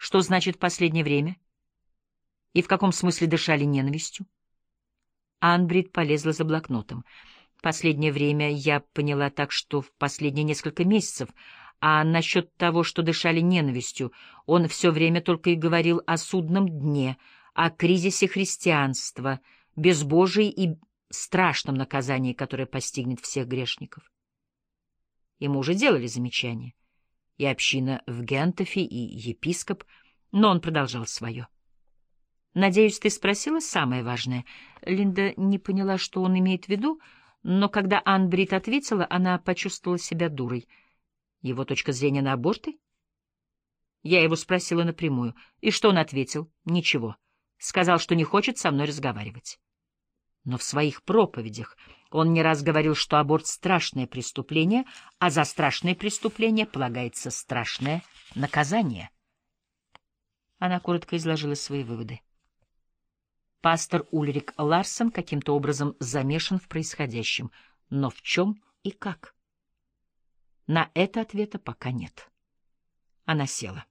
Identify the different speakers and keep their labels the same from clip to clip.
Speaker 1: Что значит «в последнее время»? И в каком смысле дышали ненавистью? Анбрид полезла за блокнотом. Последнее время я поняла так, что в последние несколько месяцев, а насчет того, что дышали ненавистью, он все время только и говорил о судном дне, о кризисе христианства, безбожии и страшном наказании, которое постигнет всех грешников. Ему уже делали замечания, и община в Гентофе, и епископ, но он продолжал свое. «Надеюсь, ты спросила самое важное?» Линда не поняла, что он имеет в виду, но когда Анбрид ответила, она почувствовала себя дурой. Его точка зрения на аборты? Я его спросила напрямую. И что он ответил? Ничего. Сказал, что не хочет со мной разговаривать. Но в своих проповедях он не раз говорил, что аборт — страшное преступление, а за страшное преступление полагается страшное наказание. Она коротко изложила свои выводы. Пастор Ульрик Ларсон каким-то образом замешан в происходящем. Но в чем и как? На это ответа пока нет. Она села.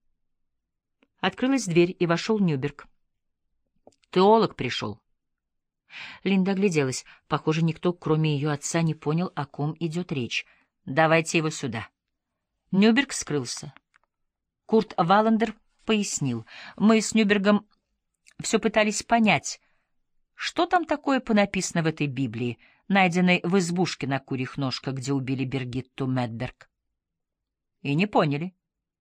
Speaker 1: Открылась дверь, и вошел Нюберг. «Теолог пришел». Линда огляделась. Похоже, никто, кроме ее отца, не понял, о ком идет речь. «Давайте его сюда». Нюберг скрылся. Курт Валандер пояснил. «Мы с Нюбергом все пытались понять, что там такое понаписано в этой Библии, найденной в избушке на Курьих Ножках, где убили Бергитту Медберг. И не поняли.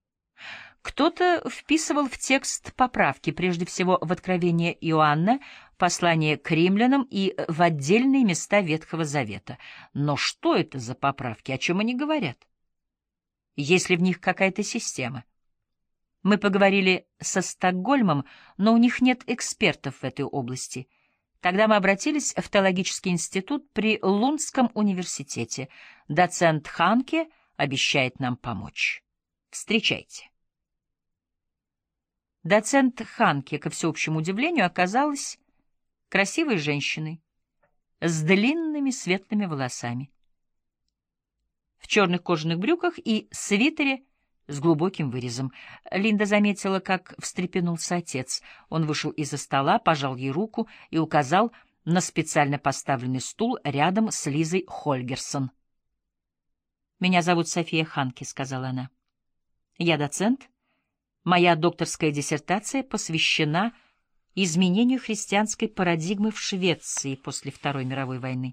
Speaker 1: Кто-то вписывал в текст поправки, прежде всего в Откровение Иоанна, послание к римлянам и в отдельные места Ветхого Завета. Но что это за поправки, о чем они говорят? Есть ли в них какая-то система? Мы поговорили со Стокгольмом, но у них нет экспертов в этой области. Тогда мы обратились в теологический институт при Лундском университете. Доцент Ханке обещает нам помочь. Встречайте. Доцент Ханке, ко всеобщему удивлению, оказалась красивой женщиной с длинными светлыми волосами, в черных кожаных брюках и свитере с глубоким вырезом. Линда заметила, как встрепенулся отец. Он вышел из-за стола, пожал ей руку и указал на специально поставленный стул рядом с Лизой Хольгерсон. «Меня зовут София Ханке», — сказала она. «Я доцент. Моя докторская диссертация посвящена изменению христианской парадигмы в Швеции после Второй мировой войны».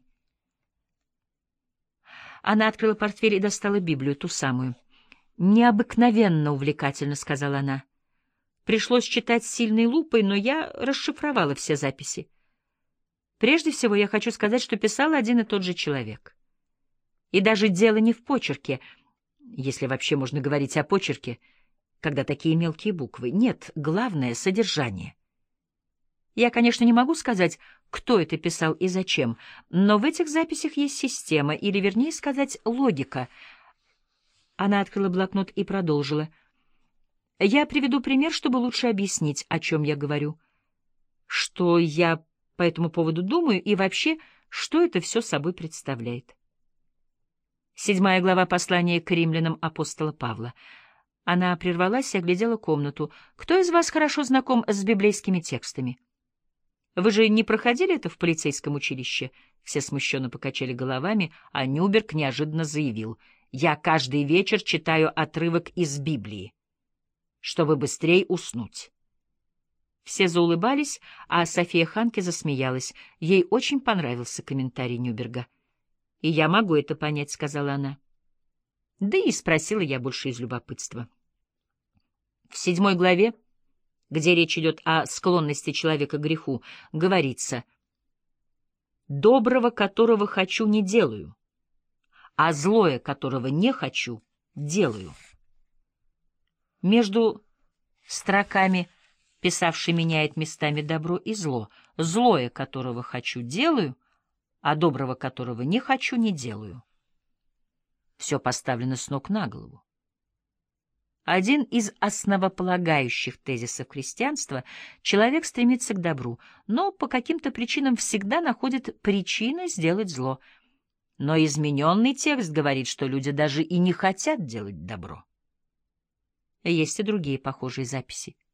Speaker 1: Она открыла портфель и достала Библию, ту самую. «Необыкновенно увлекательно», — сказала она. «Пришлось читать с сильной лупой, но я расшифровала все записи. Прежде всего я хочу сказать, что писал один и тот же человек. И даже дело не в почерке, если вообще можно говорить о почерке, когда такие мелкие буквы. Нет, главное — содержание. Я, конечно, не могу сказать, кто это писал и зачем, но в этих записях есть система, или, вернее сказать, логика». Она открыла блокнот и продолжила. «Я приведу пример, чтобы лучше объяснить, о чем я говорю, что я по этому поводу думаю и вообще, что это все собой представляет». 7 глава послания к римлянам апостола Павла. Она прервалась и оглядела комнату. «Кто из вас хорошо знаком с библейскими текстами? Вы же не проходили это в полицейском училище?» Все смущенно покачали головами, а Нюберг неожиданно заявил: «Я каждый вечер читаю отрывок из Библии, чтобы быстрее уснуть». Все заулыбались, а София Ханке засмеялась. Ей очень понравился комментарий Нюберга. «И я могу это понять», — сказала она. Да и спросила я больше из любопытства. В 7 главе, где речь идет о склонности человека к греху, говорится: «Доброго, которого хочу, не делаю, а злое, которого не хочу, делаю». Между строками писавший меняет местами добро и зло. «Злое, которого хочу, делаю, а доброго, которого не хочу, не делаю». Все поставлено с ног на голову. Один из основополагающих тезисов христианства — человек стремится к добру, но по каким-то причинам всегда находит причины сделать зло. Но измененный текст говорит, что люди даже и не хотят делать добро. Есть и другие похожие записи.